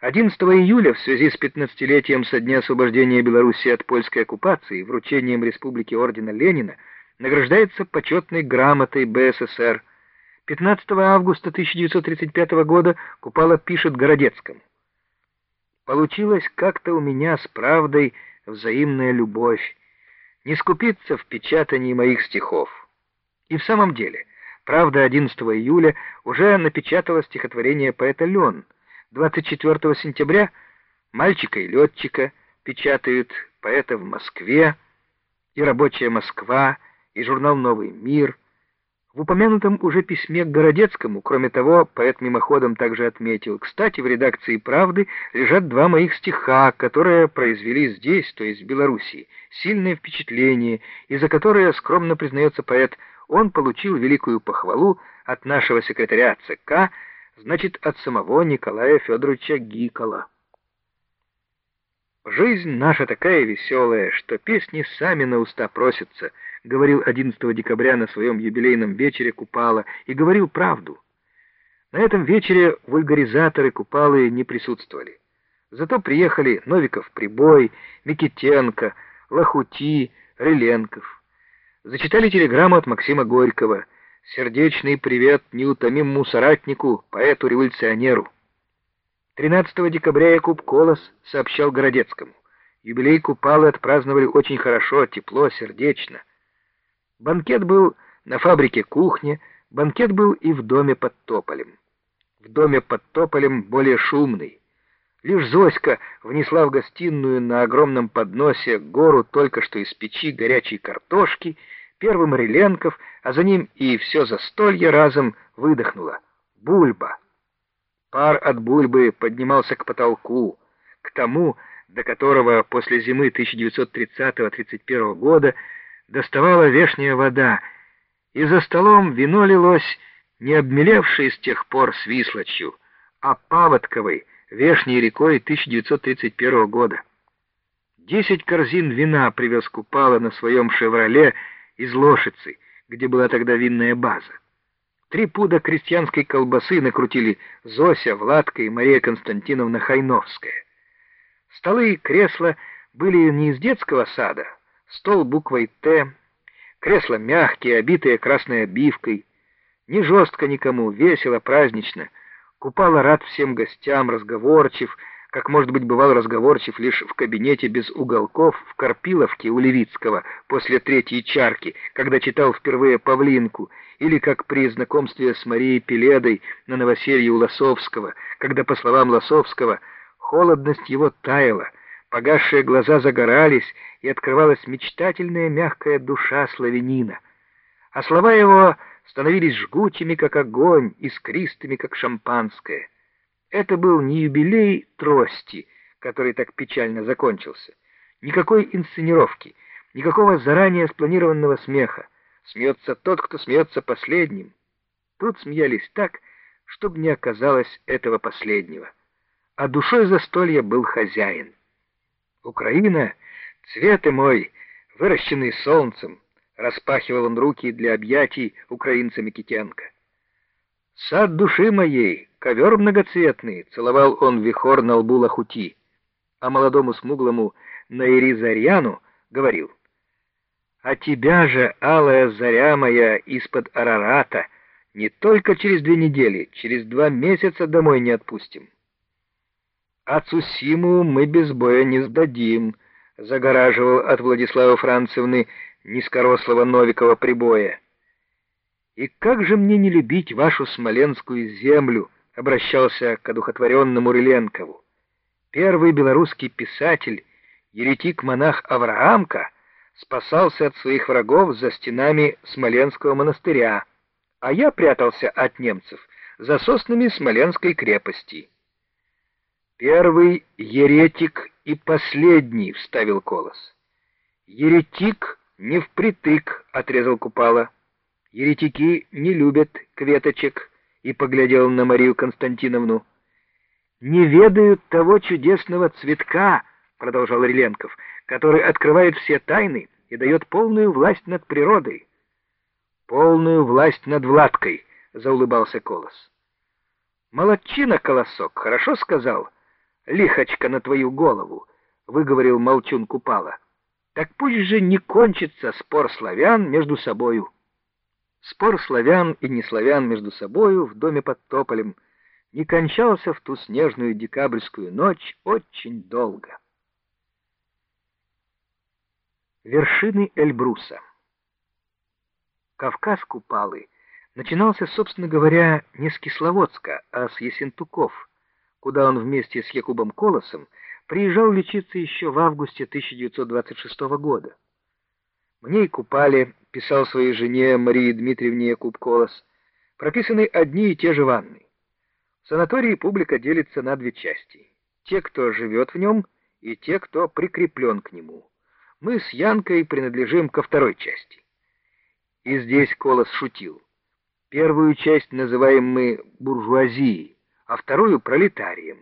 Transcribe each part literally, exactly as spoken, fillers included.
одиннадцатого июля в связи с пятнадцатилетием со дня освобождения Белоруссии от польской оккупации и вручением Республики ордена Ленина награждается почетной грамотой БССР. пятнадцатого августа тысяча девятьсот тридцать пятого года Купала пишет Городецкому: «Получилось как-то у меня с правдой взаимная любовь, не скупиться в печатании моих стихов». И в самом деле, «Правда» одиннадцатого июля уже напечатала стихотворение поэта Лен. двадцать четвёртого сентября «Мальчика и летчика» печатают, поэта в Москве, и «Рабочая Москва», и журнал «Новый мир». В упомянутом уже письме к Городецкому, кроме того, поэт мимоходом также отметил: «Кстати, в редакции «Правды» лежат два моих стиха, которые произвели здесь, то есть в Белоруссии, сильное впечатление, и за которое, скромно признается поэт, он получил великую похвалу от нашего секретаря ЦК, значит, от самого Николая Федоровича Гикола». «Жизнь наша такая веселая, что песни сами на уста просятся», говорил одиннадцатого декабря на своем юбилейном вечере Купала, и говорил правду. На этом вечере вульгаризаторы Купалы не присутствовали. Зато приехали Новиков-Прибой, Микитенко, Лохути, Рыленков. Зачитали телеграмму от Максима Горького: «Сердечный привет неутомимому соратнику, поэту-революционеру». тринадцатого декабря Якуб Колос сообщал Городецкому: «Юбилей Купалы отпраздновали очень хорошо, тепло, сердечно». Банкет был на фабрике «Кухня», банкет был и в доме под тополем. В доме под тополем более шумный. Лишь Зоська внесла в гостиную на огромном подносе гору только что из печи горячей картошки, первым Рыленков, а за ним и все застолье разом выдохнула: «Бульба». Пар от бульбы поднимался к потолку, к тому, до которого после зимы тысяча девятьсот тридцатого — тридцать первого года доставала вешняя вода, и за столом вино лилось не обмелевшей с тех пор свислочью, а паводковой, вешней рекой тысяча девятьсот тридцать первого года. Десять корзин вина привез Купала на своем «Шевроле» из Лошицы, где была тогда винная база. Три пуда крестьянской колбасы накрутили Зося, Владка и Мария Константиновна Хайновская. Столы и кресла были не из детского сада, стол буквой «Т», кресла мягкие, обитые красной обивкой. Не жестко никому, весело, празднично. Купала рад всем гостям, разговорчив, как, может быть, бывал разговорчив лишь в кабинете без уголков в Карпиловке у Левицкого после третьей чарки, когда читал впервые «Павлинку», или как при знакомстве с Марией Пеледой на новоселье у Лосовского, когда, по словам Лосовского, холодность его таяла, погасшие глаза загорались, и открывалась мечтательная мягкая душа славянина, а слова его становились жгучими, как огонь, искристыми, как шампанское. Это был не юбилей трости, который так печально закончился, никакой инсценировки, никакого заранее спланированного смеха. Смеется тот, кто смеется последним. Тут смеялись так, чтобы не оказалось этого последнего. А душой застолья был хозяин. «Украина, цветы мой, выращенный солнцем», распахивал он руки для объятий украинца Микитенко. «Сад души моей, ковер многоцветный», целовал он вихор на лбу Лохути, а молодому смуглому Наири Зарьяну говорил: «А тебя же, алая заря моя, из-под Арарата не только через две недели, через два месяца домой не отпустим». «А Цусиму мы без боя не сдадим», загораживал от Владиславы Францевны низкорослого Новикова Прибоя. «И как же мне не любить вашу смоленскую землю», обращался к одухотворенному Рыленкову. Первый белорусский писатель, еретик-монах Авраамка, спасался от своих врагов за стенами Смоленского монастыря, а я прятался от немцев за соснами Смоленской крепости. «Первый еретик и последний», — вставил Колос. «Еретик не впритык», — отрезал Купала. «Еретики не любят кветочек», — и поглядел на Марию Константиновну. «Не ведают того чудесного цветка», — продолжал Рыленков, «который открывает все тайны и дает полную власть над природой». «Полную власть над Владкой», — заулыбался Колос. «Молодчина, Колосок, хорошо сказал. лихочка на твою голову, выговорил молчун Купала. Так пусть же не кончится спор славян между собою. Спор славян и неславян между собою в доме под тополем не кончался в ту снежную декабрьскую ночь очень долго. Вершины Эльбруса. Кавказ Купалы начинался, собственно говоря, не с Кисловодска, а с Ессентуков, куда он вместе с Якубом Колосом приезжал лечиться еще в августе тысяча девятьсот двадцать шестого года. Мне и Купале, писал своей жене Марии Дмитриевне Якуб Колос, прописаны одни и те же ванны. В санатории публика делится на две части: те, кто живет в нем, и те, кто прикреплен к нему. Мы с Янкой принадлежим ко второй части. И здесь Колос шутил. Первую часть называем мы буржуазией, а вторую — пролетарием.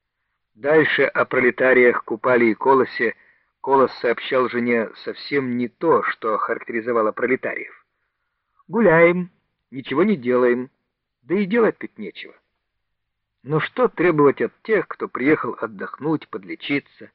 Дальше о пролетариях Купале и Колосе Колос сообщал жене совсем не то, что характеризовало пролетариев. Гуляем, ничего не делаем, да и делать тут нечего. Но что требовать от тех, кто приехал отдохнуть, подлечиться?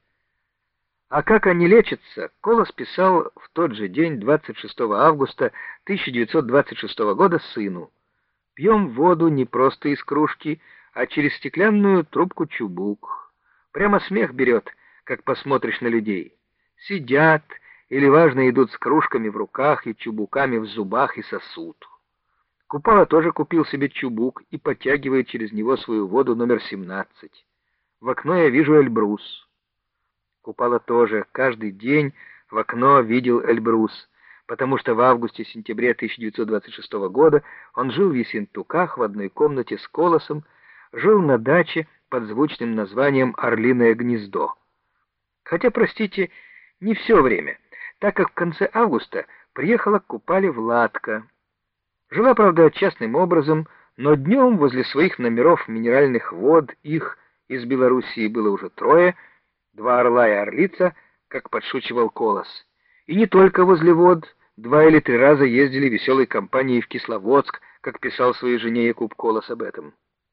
А как они лечатся, Колос писал в тот же день, двадцать шестого августа тысяча девятьсот двадцать шестого года, сыну. Пьем воду не просто из кружки, а через стеклянную трубку чубук. Прямо смех берет, как посмотришь на людей. Сидят или, важно, идут с кружками в руках и чубуками в зубах и сосуд. Купала тоже купил себе чубук и подтягивает через него свою воду номер семнадцать. В окно я вижу Эльбрус. Купала тоже каждый день в окно видел Эльбрус, потому что в августе-сентябре тысяча девятьсот двадцать шестого года он жил в Ессентуках в одной комнате с Колосом, жил на даче под звучным названием «Орлиное гнездо». Хотя, простите, не все время, так как в конце августа приехала к Купале в Латко. Жила, правда, частным образом, но днем возле своих номеров минеральных вод, их из Белоруссии было уже трое, два орла и орлица, как подшучивал Колос. И не только возле вод, два или три раза ездили веселой компанией в Кисловодск, как писал своей жене Якуб Колос об этом.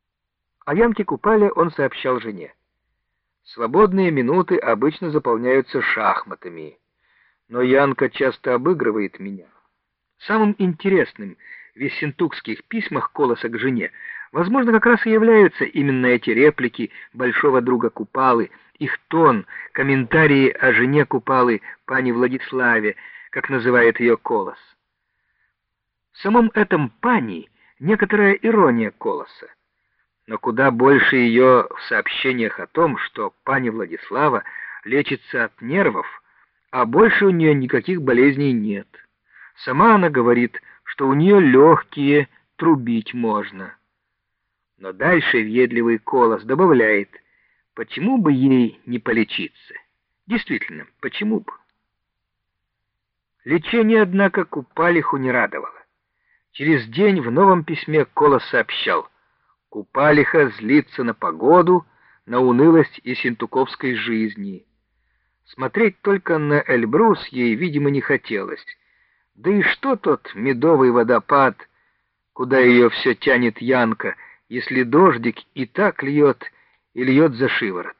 О Янке Купале он сообщал жене. Свободные минуты обычно заполняются шахматами, но Янка часто обыгрывает меня. Самым интересным в ессентукских письмах Колоса к жене, возможно, как раз и являются именно эти реплики большого друга Купалы, их тон, комментарии о жене Купалы, пани Владиславе, как называет ее Колос. В самом этом пани некоторая ирония Колоса, но куда больше ее в сообщениях о том, что пани Владислава лечится от нервов, а больше у нее никаких болезней нет. Сама она говорит, что у нее легкие, трубить можно. Но дальше въедливый Колос добавляет, почему бы ей не полечиться? Действительно, почему бы? Лечение, однако, Купалиху не радовало. Через день в новом письме Колос сообщал: Купалиха злится на погоду, на унылость ессентуковской жизни. Смотреть только на Эльбрус ей, видимо, не хотелось. Да и что тот медовый водопад, куда ее все тянет Янка, если дождик и так льет, и льет за шиворот?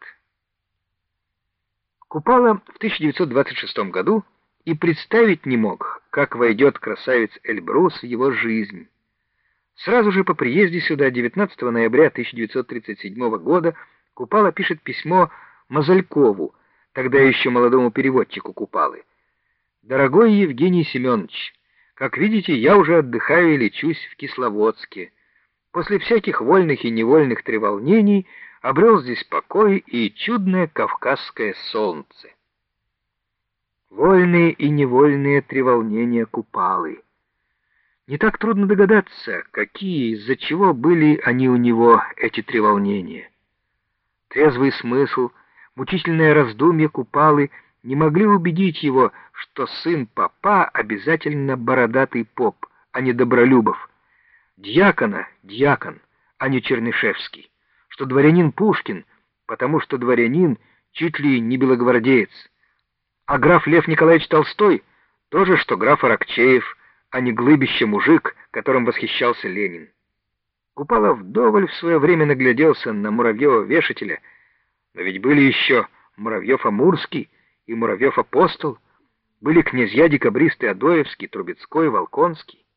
Купала в тысяча девятьсот двадцать шестом году и представить не мог, как войдет красавец Эльбрус в его жизнь. Сразу же по приезде сюда, девятнадцатого ноября тысяча девятьсот тридцать седьмого года, Купала пишет письмо Мазалькову, тогда еще молодому переводчику Купалы. «Дорогой Евгений Семенович, как видите, я уже отдыхаю и лечусь в Кисловодске. После всяких вольных и невольных треволнений обрел здесь покой и чудное кавказское солнце». Вольные и невольные треволнения Купалы. Не так трудно догадаться, какие, из-за чего были они у него, эти треволнения. Трезвый смысл, мучительное раздумье Купалы не могли убедить его, что сын попа обязательно бородатый поп, а не Добролюбов, дьякона дьякон, а не Чернышевский, что дворянин Пушкин, потому что дворянин чуть ли не белогвардеец, а граф Лев Николаевич Толстой тоже, что граф Аракчеев, а не глыбище мужик, которым восхищался Ленин. Купала вдоволь в свое время нагляделся на Муравьева-вешателя, Но ведь были еще Муравьев-Амурский и Муравьев-Апостол, были князья-декабристы Адоевский, Трубецкой, Волконский.